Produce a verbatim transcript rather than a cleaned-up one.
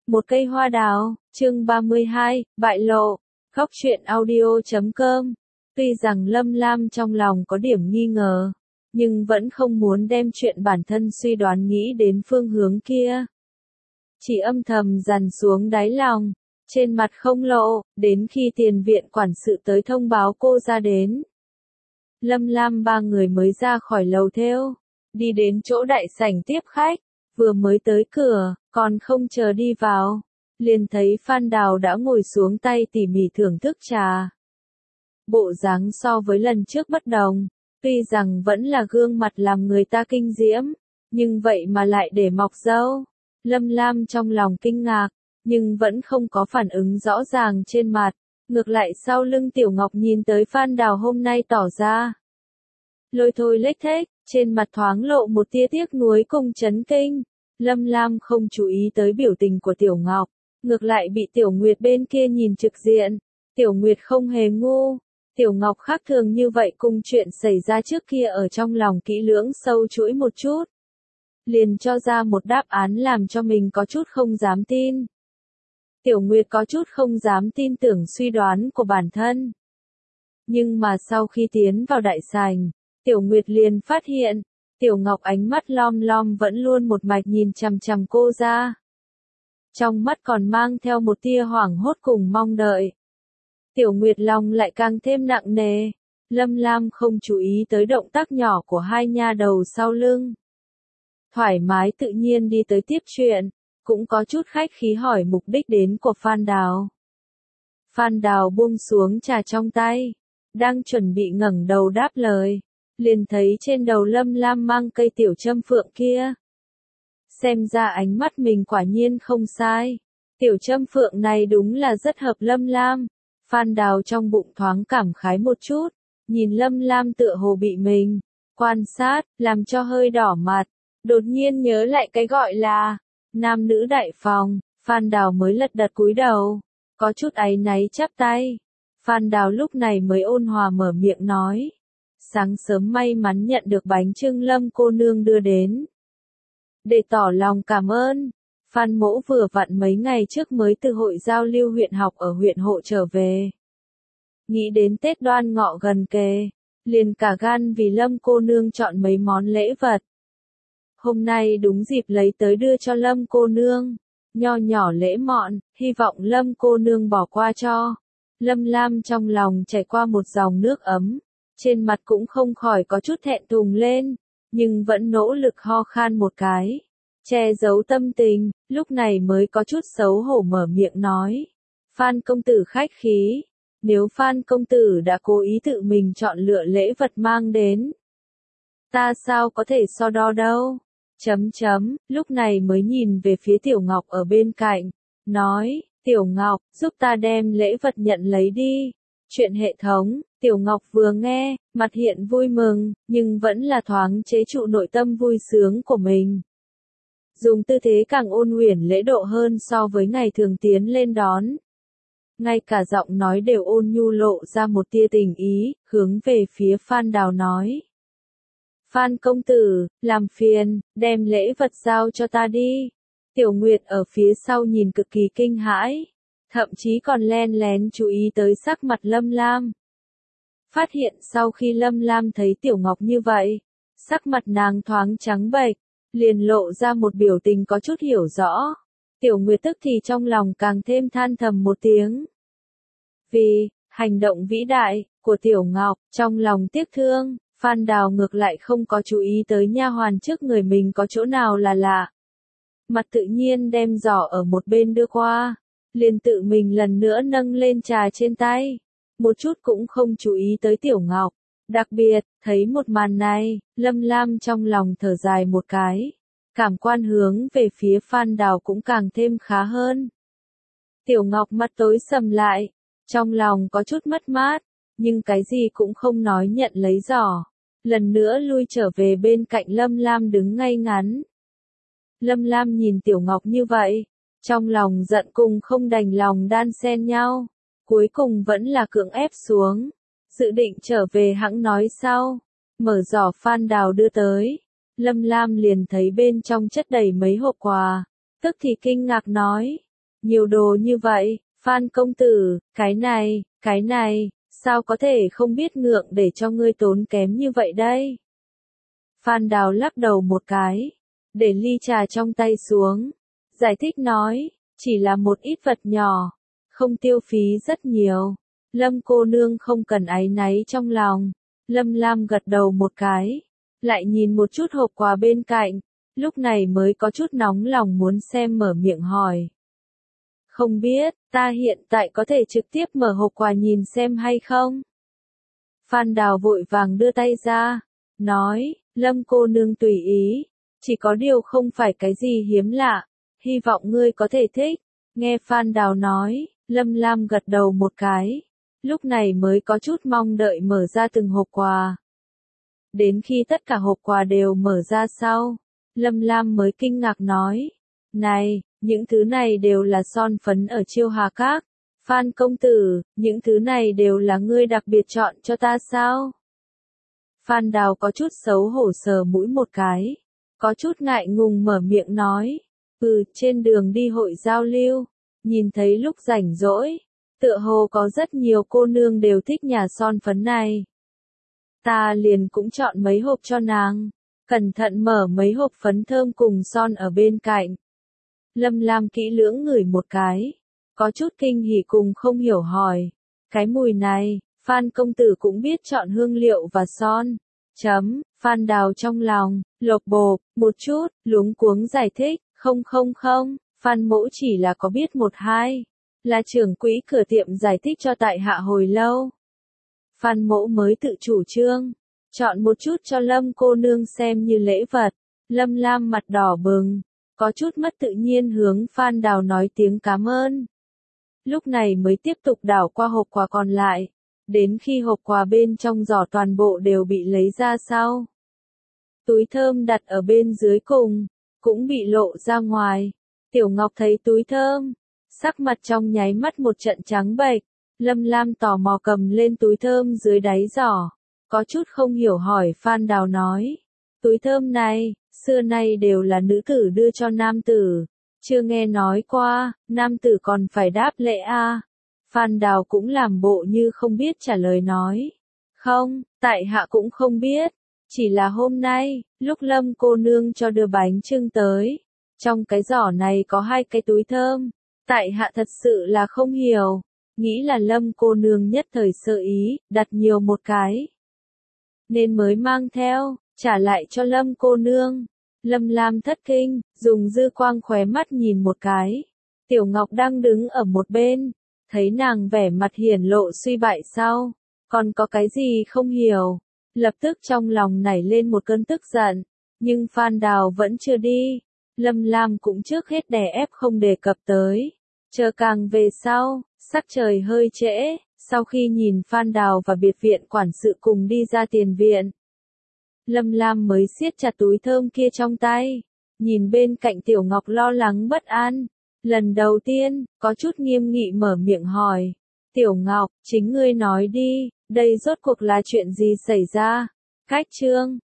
Một cây hoa đào, chương ba mươi hai, bại lộ, góc truyện audio chấm com. Tuy rằng Lâm Lam trong lòng có điểm nghi ngờ, nhưng vẫn không muốn đem chuyện bản thân suy đoán nghĩ đến phương hướng kia. Chỉ âm thầm dằn xuống đáy lòng, trên mặt không lộ, đến khi tiền viện quản sự tới thông báo cô ra đến. Lâm Lam ba người mới ra khỏi lầu thêu, đi đến chỗ đại sảnh tiếp khách, vừa mới tới cửa, còn không chờ đi vào, liền thấy Phan Đào đã ngồi xuống tay tỉ mỉ thưởng thức trà. Bộ dáng so với lần trước bất đồng, tuy rằng vẫn là gương mặt làm người ta kinh diễm, nhưng vậy mà lại để mọc râu. Lâm Lam trong lòng kinh ngạc, nhưng vẫn không có phản ứng rõ ràng trên mặt, ngược lại sau lưng Tiểu Ngọc nhìn tới Phan Đào hôm nay tỏ ra lôi thôi lếch thếch, trên mặt thoáng lộ một tia tiếc nuối cùng chấn kinh. Lâm Lam không chú ý tới biểu tình của Tiểu Ngọc, ngược lại bị Tiểu Nguyệt bên kia nhìn trực diện. Tiểu Nguyệt không hề ngu, Tiểu Ngọc khác thường như vậy cùng chuyện xảy ra trước kia ở trong lòng kỹ lưỡng sâu chuỗi một chút, liền cho ra một đáp án làm cho mình có chút không dám tin. Tiểu Nguyệt có chút không dám tin tưởng suy đoán của bản thân. Nhưng mà sau khi tiến vào đại sảnh, Tiểu Nguyệt liền phát hiện, Tiểu Ngọc ánh mắt lom lom vẫn luôn một mạch nhìn chằm chằm cô ra. Trong mắt còn mang theo một tia hoảng hốt cùng mong đợi. Tiểu Nguyệt lòng lại càng thêm nặng nề. Lâm Lam không chú ý tới động tác nhỏ của hai nha đầu sau lưng. Thoải mái tự nhiên đi tới tiếp chuyện, cũng có chút khách khí hỏi mục đích đến của Phan Đào. Phan Đào buông xuống trà trong tay, đang chuẩn bị ngẩng đầu đáp lời, liền thấy trên đầu Lâm Lam mang cây tiểu châm phượng kia. Xem ra ánh mắt mình quả nhiên không sai, tiểu châm phượng này đúng là rất hợp Lâm Lam. Phan Đào trong bụng thoáng cảm khái một chút, nhìn Lâm Lam tựa hồ bị mình quan sát, làm cho hơi đỏ mặt, đột nhiên nhớ lại cái gọi là nam nữ đại phòng. Phan Đào mới lật đật cúi đầu, có chút áy náy chắp tay. Phan Đào lúc này mới ôn hòa mở miệng nói, sáng sớm may mắn nhận được bánh chưng Lâm cô nương đưa đến, để tỏ lòng cảm ơn. Phan mỗ vừa vặn mấy ngày trước mới từ hội giao lưu huyện học ở huyện Hộ trở về. Nghĩ đến Tết Đoan Ngọ gần kề, liền cả gan vì Lâm cô nương chọn mấy món lễ vật. Hôm nay đúng dịp lấy tới đưa cho Lâm cô nương, nho nhỏ lễ mọn, hy vọng Lâm cô nương bỏ qua cho. Lâm Lam trong lòng chảy qua một dòng nước ấm, trên mặt cũng không khỏi có chút thẹn thùng lên, nhưng vẫn nỗ lực ho khan một cái, che giấu tâm tình, lúc này mới có chút xấu hổ mở miệng nói. Phan công tử khách khí, nếu Phan công tử đã cố ý tự mình chọn lựa lễ vật mang đến, ta sao có thể so đo đâu. Chấm chấm, lúc này mới nhìn về phía Tiểu Ngọc ở bên cạnh, nói, Tiểu Ngọc, giúp ta đem lễ vật nhận lấy đi. Chuyện hệ thống, Tiểu Ngọc vừa nghe, mặt hiện vui mừng, nhưng vẫn là thoáng chế trụ nội tâm vui sướng của mình. Dùng tư thế càng ôn uyển lễ độ hơn so với ngày thường tiến lên đón. Ngay cả giọng nói đều ôn nhu lộ ra một tia tình ý, hướng về phía Phan Đào nói. Phan công tử, làm phiền, đem lễ vật giao cho ta đi. Tiểu Nguyệt ở phía sau nhìn cực kỳ kinh hãi, thậm chí còn len lén chú ý tới sắc mặt Lâm Lam. Phát hiện sau khi Lâm Lam thấy Tiểu Ngọc như vậy, sắc mặt nàng thoáng trắng bệch, liền lộ ra một biểu tình có chút hiểu rõ. Tiểu Nguyệt tức thì trong lòng càng thêm than thầm một tiếng. Vì hành động vĩ đại của Tiểu Ngọc, trong lòng tiếc thương, Phan Đào ngược lại không có chú ý tới nha hoàn trước người mình có chỗ nào là lạ. Mặt tự nhiên đem giỏ ở một bên đưa qua, liền tự mình lần nữa nâng lên trà trên tay, một chút cũng không chú ý tới Tiểu Ngọc. Đặc biệt, thấy một màn này, Lâm Lam trong lòng thở dài một cái, cảm quan hướng về phía Phan Đào cũng càng thêm khá hơn. Tiểu Ngọc mặt tối sầm lại, trong lòng có chút mất mát, nhưng cái gì cũng không nói nhận lấy giỏ, lần nữa lui trở về bên cạnh Lâm Lam đứng ngay ngắn. Lâm Lam nhìn Tiểu Ngọc như vậy, trong lòng giận cùng không đành lòng đan xen nhau, cuối cùng vẫn là cưỡng ép xuống, dự định trở về hẵng nói sau. Mở giỏ Phan Đào đưa tới, Lâm Lam liền thấy bên trong chất đầy mấy hộp quà, tức thì kinh ngạc nói, nhiều đồ như vậy, Phan công tử, cái này, cái này, sao có thể không biết ngượng để cho ngươi tốn kém như vậy đây? Phan Đào lắc đầu một cái, để ly trà trong tay xuống, giải thích nói, chỉ là một ít vật nhỏ, không tiêu phí rất nhiều. Lâm cô nương không cần áy náy trong lòng. Lâm Lam gật đầu một cái, lại nhìn một chút hộp quà bên cạnh, lúc này mới có chút nóng lòng muốn xem, mở miệng hỏi. Không biết, ta hiện tại có thể trực tiếp mở hộp quà nhìn xem hay không? Phan Đào vội vàng đưa tay ra, nói, Lâm cô nương tùy ý, chỉ có điều không phải cái gì hiếm lạ, hy vọng ngươi có thể thích. Nghe Phan Đào nói, Lâm Lam gật đầu một cái, lúc này mới có chút mong đợi mở ra từng hộp quà. Đến khi tất cả hộp quà đều mở ra sau, Lâm Lam mới kinh ngạc nói, này, những thứ này đều là son phấn ở Chiêu Hà Các. Phan công tử, những thứ này đều là ngươi đặc biệt chọn cho ta sao? Phan Đào có chút xấu hổ sờ mũi một cái, có chút ngại ngùng mở miệng nói, ừ, trên đường đi hội giao lưu, nhìn thấy lúc rảnh rỗi, tựa hồ có rất nhiều cô nương đều thích nhà son phấn này. Ta liền cũng chọn mấy hộp cho nàng, cẩn thận mở mấy hộp phấn thơm cùng son ở bên cạnh. Lâm Lam kỹ lưỡng ngửi một cái, có chút kinh hỉ cùng không hiểu hỏi, cái mùi này, Phan công tử cũng biết chọn hương liệu và son. Chấm, Phan Đào trong lòng, lột bột, một chút, luống cuống giải thích, không không không, Phan mỗ chỉ là có biết một hai, là trưởng quỹ cửa tiệm giải thích cho tại hạ hồi lâu. Phan mỗ mới tự chủ trương, chọn một chút cho Lâm cô nương xem như lễ vật. Lâm Lam mặt đỏ bừng, có chút mất tự nhiên hướng Phan Đào nói tiếng cảm ơn. Lúc này mới tiếp tục đảo qua hộp quà còn lại, đến khi hộp quà bên trong giỏ toàn bộ đều bị lấy ra sau. Túi thơm đặt ở bên dưới cùng, cũng bị lộ ra ngoài. Tiểu Ngọc thấy túi thơm, sắc mặt trong nháy mắt một trận trắng bệch. Lâm Lam tò mò cầm lên túi thơm dưới đáy giỏ, có chút không hiểu hỏi Phan Đào nói, túi thơm này, xưa nay đều là nữ tử đưa cho nam tử, chưa nghe nói qua, nam tử còn phải đáp lễ à. Phan Đào cũng làm bộ như không biết trả lời nói, không, tại hạ cũng không biết, chỉ là hôm nay, lúc Lâm cô nương cho đưa bánh chưng tới, trong cái giỏ này có hai cái túi thơm, tại hạ thật sự là không hiểu, nghĩ là Lâm cô nương nhất thời sơ ý, đặt nhiều một cái, nên mới mang theo, trả lại cho Lâm cô nương. Lâm Lam thất kinh, dùng dư quang khóe mắt nhìn một cái, Tiểu Ngọc đang đứng ở một bên, thấy nàng vẻ mặt hiển lộ suy bại sau, còn có cái gì không hiểu, lập tức trong lòng nảy lên một cơn tức giận, nhưng Phan Đào vẫn chưa đi, Lâm Lam cũng trước hết đè ép không đề cập tới, chờ càng về sau, sắc trời hơi trễ, sau khi nhìn Phan Đào và biệt viện quản sự cùng đi ra tiền viện, Lâm Lam mới siết chặt túi thơm kia trong tay, nhìn bên cạnh Tiểu Ngọc lo lắng bất an. Lần đầu tiên, có chút nghiêm nghị mở miệng hỏi, Tiểu Ngọc, chính ngươi nói đi, đây rốt cuộc là chuyện gì xảy ra? Cách chương